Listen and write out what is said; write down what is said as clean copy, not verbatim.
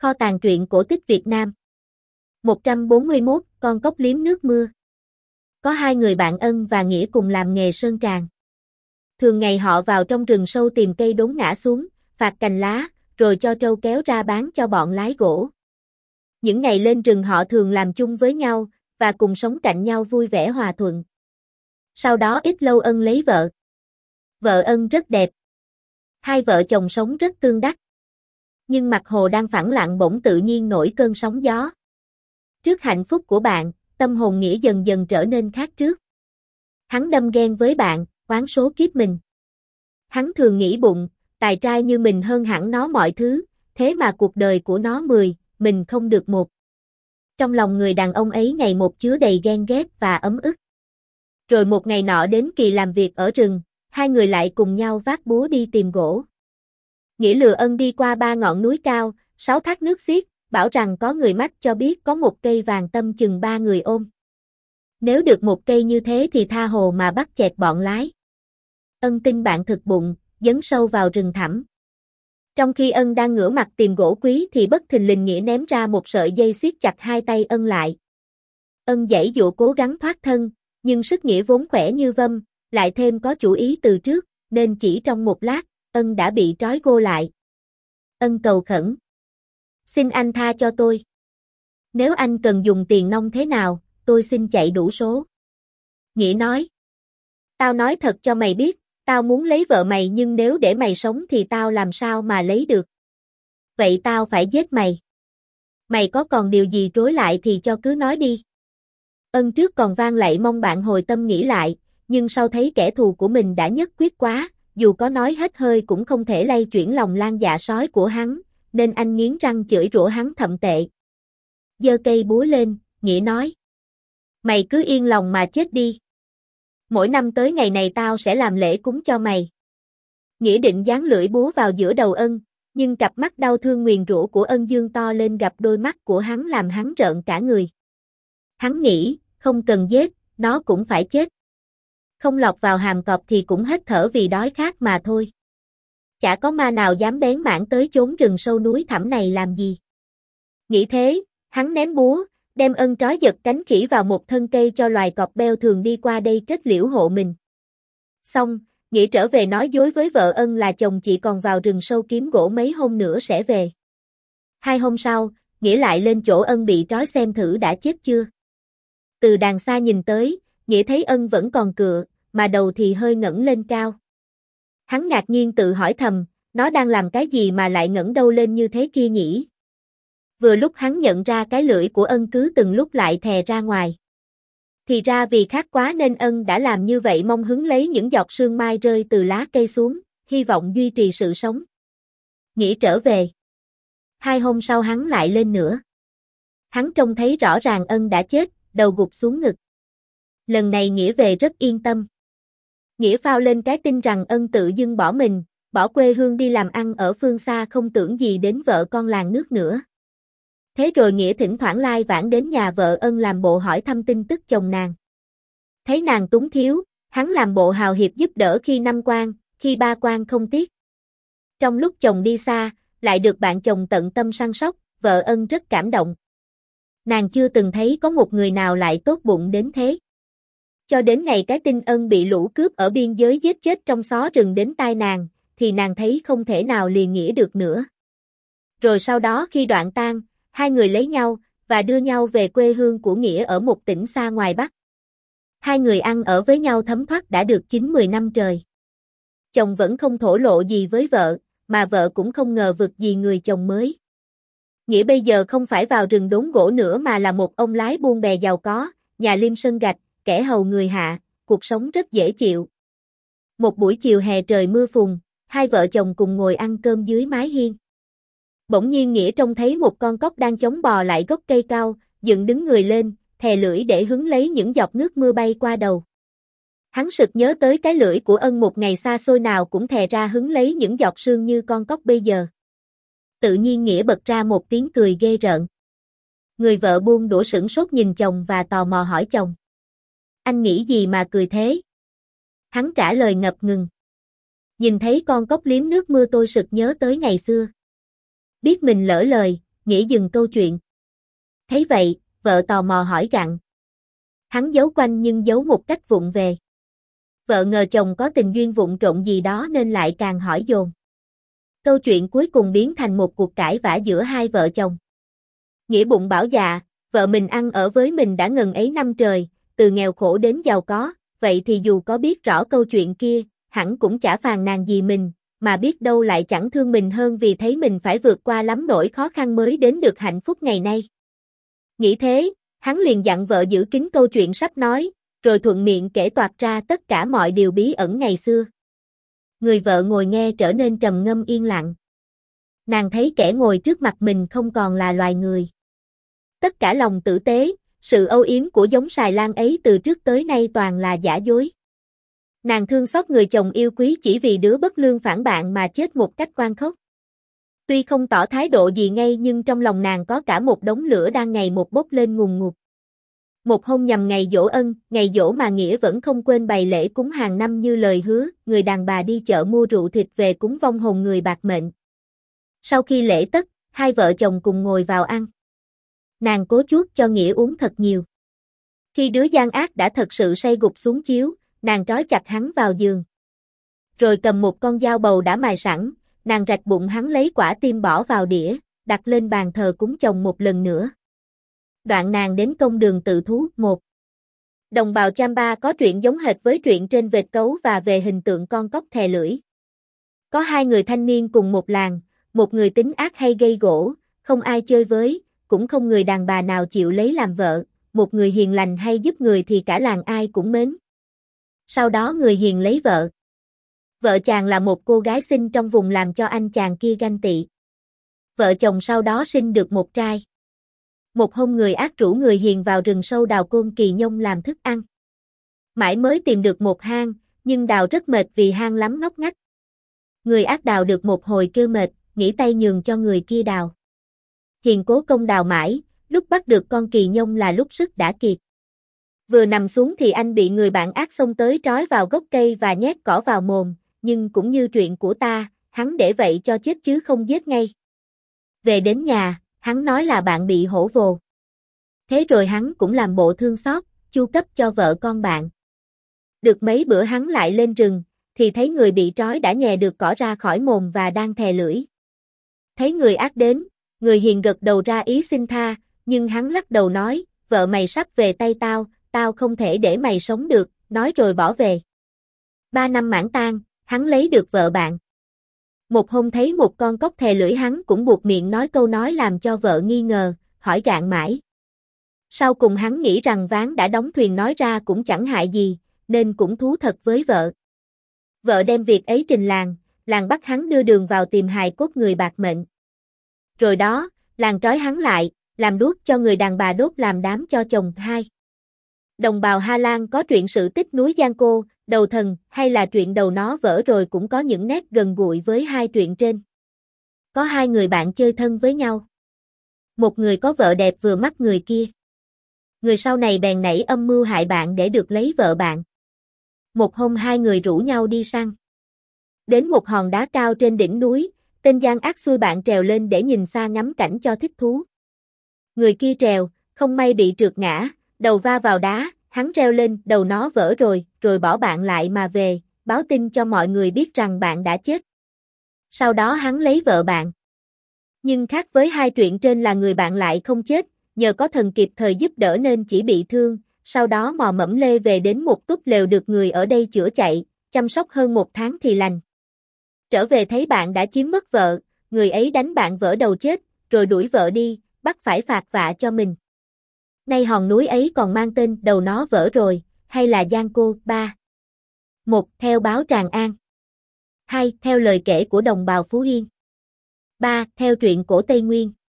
Kho tàng truyện cổ tích Việt Nam. 141, con cóc liếm nước mưa. Có hai người bạn Ân và Nghĩa cùng làm nghề sơn tràng. Thường ngày họ vào trong rừng sâu tìm cây đốn ngã xuống, phạt cành lá, rồi cho trâu kéo ra bán cho bọn lái gỗ. Những ngày lên rừng họ thường làm chung với nhau, và cùng sống cạnh nhau vui vẻ hòa thuận. Sau đó ít lâu Ân lấy vợ. Vợ Ân rất đẹp. Hai vợ chồng sống rất tương đắc. Nhưng mặt hồ đang phẳng lặng bỗng tự nhiên nổi cơn sóng gió. Trước hạnh phúc của bạn, tâm hồn Nghĩa dần dần trở nên khác trước. Hắn đâm ghen với bạn, oán số kiếp mình. Hắn thường nghĩ bụng, tài trai như mình hơn hẳn nó mọi thứ, thế mà cuộc đời của nó 10, mình không được 1. Trong lòng người đàn ông ấy ngày một chứa đầy ghen ghét và ấm ức. Rồi một ngày nọ đến kỳ làm việc ở rừng, hai người lại cùng nhau vác búa đi tìm gỗ. Nghĩa lừa Ân đi qua 3 ngọn núi cao, 6 thác nước xiết, bảo rằng có người mách cho biết có một cây vàng tâm chừng 3 người ôm. Nếu được một cây như thế thì tha hồ mà bắt chẹt bọn lái. Ân tin bạn thực bụng, dấn sâu vào rừng thẳm. Trong khi Ân đang ngửa mặt tìm gỗ quý thì bất thình lình Nghĩa ném ra một sợi dây siết chặt hai tay Ân lại. Ân giãy giụa cố gắng thoát thân, nhưng sức Nghĩa vốn khỏe như vâm, lại thêm có chủ ý từ trước, nên chỉ trong một lát, Ân đã bị trói gô lại. Ân cầu khẩn. Xin anh tha cho tôi. Nếu anh cần dùng tiền nong thế nào, tôi xin chạy đủ số. Nghĩa nói. Tao nói thật cho mày biết, tao muốn lấy vợ mày nhưng nếu để mày sống thì tao làm sao mà lấy được. Vậy tao phải giết mày. Mày có còn điều gì trối lại thì cho cứ nói đi. Ân trước còn van lạy mong bạn hồi tâm nghĩ lại, nhưng sau thấy kẻ thù của mình đã nhất quyết quá, dù có nói hết hơi cũng không thể lay chuyển lòng lan dạ sói của hắn, nên anh nghiến răng chửi rủa hắn thậm tệ. Giơ cây búa lên, Nghĩa nói. Mày cứ yên lòng mà chết đi. Mỗi năm tới ngày này tao sẽ làm lễ cúng cho mày. Nghĩa định giáng lưỡi búa vào giữa đầu Ân, nhưng cặp mắt đau thương nguyền rủa của Ân dương to lên gặp đôi mắt của hắn làm hắn rợn cả người. Hắn nghĩ, không cần giết, nó cũng phải chết. Không lọt vào hàm cọp thì cũng hết thở vì đói khát mà thôi. Chả có ma nào dám bén mảng tới chốn rừng sâu núi thẳm này làm gì. Nghĩ thế, hắn ném búa, đem Ân trói giật cánh khỉ vào một thân cây cho loài cọp beo thường đi qua đây kết liễu hộ mình. Xong, Nghĩa trở về nói dối với vợ Ân là chồng chị còn vào rừng sâu kiếm gỗ mấy hôm nữa sẽ về. 2 hôm sau, Nghĩa lại lên chỗ Ân bị trói xem thử đã chết chưa. Từ đàng xa nhìn tới, Nghĩa thấy Ân vẫn còn cựa, mà đầu thì hơi ngẩng lên cao. Hắn ngạc nhiên tự hỏi thầm, nó đang làm cái gì mà lại ngẩng đầu lên như thế kia nhỉ? Vừa lúc hắn nhận ra cái lưỡi của Ân cứ từng lúc lại thè ra ngoài. Thì ra vì khát quá nên Ân đã làm như vậy mong hứng lấy những giọt sương mai rơi từ lá cây xuống, hy vọng duy trì sự sống. Nghĩa trở về. 2 hôm sau hắn lại lên nữa. Hắn trông thấy rõ ràng Ân đã chết, đầu gục xuống ngực. Lần này Nghĩa về rất yên tâm. Nghĩa phao lên cái tin rằng Ân tự dưng bỏ mình, bỏ quê hương đi làm ăn ở phương xa không tưởng gì đến vợ con làng nước nữa. Thế rồi Nghĩa thỉnh thoảng lai vãng đến nhà vợ Ân làm bộ hỏi thăm tin tức chồng nàng. Thấy nàng túng thiếu, hắn làm bộ hào hiệp giúp đỡ khi 5 quan, khi 3 quan không tiếc. Trong lúc chồng đi xa, lại được bạn chồng tận tâm săn sóc, vợ Ân rất cảm động. Nàng chưa từng thấy có một người nào lại tốt bụng đến thế. Cho đến ngày cái tin Ân bị lũ cướp ở biên giới giết chết trong xó rừng đến tai nàng, thì nàng thấy không thể nào liền Nghĩa được nữa. Rồi sau đó khi đoạn tang, hai người lấy nhau, và đưa nhau về quê hương của Nghĩa ở một tỉnh xa ngoài Bắc. Hai người ăn ở với nhau thấm thoát đã được 9-10 năm trời. Chồng vẫn không thổ lộ gì với vợ, mà vợ cũng không ngờ vực gì người chồng mới. Nghĩa bây giờ không phải vào rừng đốn gỗ nữa mà là một ông lái buôn bè giàu có, nhà liêm sân gạch, kẻ hầu người hạ, cuộc sống rất dễ chịu. Một buổi chiều hè trời mưa phùn, hai vợ chồng cùng ngồi ăn cơm dưới mái hiên. Bỗng nhiên Nghĩa trông thấy một con cóc đang chống bò lại gốc cây cao, dựng đứng người lên, thè lưỡi để hứng lấy những giọt nước mưa bay qua đầu. Hắn sực nhớ tới cái lưỡi của Ân một ngày xa xôi nào cũng thè ra hứng lấy những giọt sương như con cóc bây giờ. Tự nhiên Nghĩa bật ra một tiếng cười ghê rợn. Người vợ buông đũa sửng sốt nhìn chồng và tò mò hỏi chồng. Anh nghĩ gì mà cười thế? Hắn trả lời ngập ngừng. Nhìn thấy con cóc liếm nước mưa tôi sực nhớ tới ngày xưa. Biết mình lỡ lời, Nghĩa dừng câu chuyện. Thấy vậy, vợ tò mò hỏi gặng. Hắn giấu quanh nhưng giấu một cách vụng về. Vợ ngờ chồng có tình duyên vụng trộm gì đó nên lại càng hỏi dồn. Câu chuyện cuối cùng biến thành một cuộc cãi vã giữa hai vợ chồng. Nghĩa bụng bảo dạ, vợ mình ăn ở với mình đã ngần ấy năm trời, từ nghèo khổ đến giàu có, vậy thì dù có biết rõ câu chuyện kia, hẳn cũng chả phàn nàn gì mình, mà biết đâu lại chẳng thương mình hơn vì thấy mình phải vượt qua lắm nỗi khó khăn mới đến được hạnh phúc ngày nay. Nghĩ thế, hắn liền dặn vợ giữ kín câu chuyện sắp nói, rồi thuận miệng kể toạc ra tất cả mọi điều bí ẩn ngày xưa. Người vợ ngồi nghe trở nên trầm ngâm yên lặng. Nàng thấy kẻ ngồi trước mặt mình không còn là loài người. Tất cả lòng tử tế, sự âu yếm của giống xài lang ấy từ trước tới nay toàn là giả dối. Nàng thương xót người chồng yêu quý chỉ vì đứa bất lương phản bạn mà chết một cách oan khốc. Tuy không tỏ thái độ gì ngay nhưng trong lòng nàng có cả một đống lửa đang ngày một bốc lên ngùn ngụt. Một hôm nhằm ngày giỗ ân, ngày giỗ mà Nghĩa vẫn không quên bày lễ cúng hàng năm như lời hứa, người đàn bà đi chợ mua rượu thịt về cúng vong hồn người bạc mệnh. Sau khi lễ tất, hai vợ chồng cùng ngồi vào ăn. Nàng cố chuốt cho Nghĩa uống thật nhiều. Khi đứa gian ác đã thật sự say gục xuống chiếu, nàng trói chặt hắn vào giường. Rồi cầm một con dao bầu đã mài sẵn, nàng rạch bụng hắn lấy quả tim bỏ vào đĩa, đặt lên bàn thờ cúng chồng một lần nữa. Đoạn nàng đến công đường tự thú. 1. Đồng bào Champa có truyện giống hệt với truyện trên vệt cấu và về hình tượng con cóc thè lưỡi. Có hai người thanh niên cùng một làng, một người tính ác hay gây gổ, không ai chơi với, cũng không người đàn bà nào chịu lấy làm vợ, một người hiền lành hay giúp người thì cả làng ai cũng mến. Sau đó người hiền lấy vợ. Vợ chàng là một cô gái xinh trong vùng làm cho anh chàng kia ganh tị. Vợ chồng sau đó sinh được một trai. Một hôm người ác rủ người hiền vào rừng sâu đào côn kỳ nhông làm thức ăn. Mãi mới tìm được một hang, nhưng đào rất mệt vì hang lắm ngóc ngách. Người ác đào được một hồi kêu mệt, nghỉ tay nhường cho người kia đào. Hiền cố công đào mãi, lúc bắt được con kỳ nhông là lúc sức đã kiệt. Vừa nằm xuống thì anh bị người bạn ác xông tới trói vào gốc cây và nhét cỏ vào mồm, nhưng cũng như chuyện của ta, hắn để vậy cho chết chứ không giết ngay. Về đến nhà, hắn nói là bạn bị hổ vồ. Thế rồi hắn cũng làm bộ thương xót, chu cấp cho vợ con bạn. Được mấy bữa hắn lại lên rừng, thì thấy người bị trói đã nhè được cỏ ra khỏi mồm và đang thè lưỡi. Thấy người ác đến, người hiền gật đầu ra ý xin tha, nhưng hắn lắc đầu nói, vợ mày sắp về tay tao, tao không thể để mày sống được, nói rồi bỏ về. 3 năm mãn tang, hắn lấy được vợ bạn. Một hôm thấy một con cóc thè lưỡi hắn cũng buộc miệng nói câu nói làm cho vợ nghi ngờ, hỏi gạn mãi. Sau cùng hắn nghĩ rằng ván đã đóng thuyền nói ra cũng chẳng hại gì, nên cũng thú thật với vợ. Vợ đem việc ấy trình làng bắt hắn đưa đường vào tìm hài cốt người bạc mệnh. Rồi đó, làng trói hắn lại, làm đuốc cho người đàn bà đốt làm đám cho chồng hai. Đồng bào Hà Lan có truyện sự tích núi Giang Cô, Đầu Thần hay là truyện Đầu Nó Vỡ Rồi cũng có những nét gần gũi với hai truyện trên. Có hai người bạn chơi thân với nhau. Một người có vợ đẹp vừa mắt người kia. Người sau này bèn nảy âm mưu hại bạn để được lấy vợ bạn. Một hôm hai người rủ nhau đi săn. Đến một hòn đá cao trên đỉnh núi, tên gian ác xui bạn trèo lên để nhìn xa ngắm cảnh cho thích thú. Người kia trèo, không may bị trượt ngã, đầu va vào đá, hắn reo lên đầu nó vỡ rồi bỏ bạn lại mà về, báo tin cho mọi người biết rằng bạn đã chết. Sau đó hắn lấy vợ bạn. Nhưng khác với hai chuyện trên là người bạn lại không chết, nhờ có thần kịp thời giúp đỡ nên chỉ bị thương, sau đó mò mẫm lê về đến một túp lều được người ở đây chữa chạy, chăm sóc hơn 1 tháng thì lành. Trở về thấy bạn đã chiếm mất vợ, người ấy đánh bạn vỡ đầu chết, rồi đuổi vợ đi, bắt phải phạt vạ cho mình. Nay hòn núi ấy còn mang tên Đầu Nó Vỡ Rồi, hay là Giang Cô. 3. 1. Theo báo Tràng An. 2. Theo lời kể của đồng bào Phú Yên. 3. Theo truyện cổ Tây Nguyên.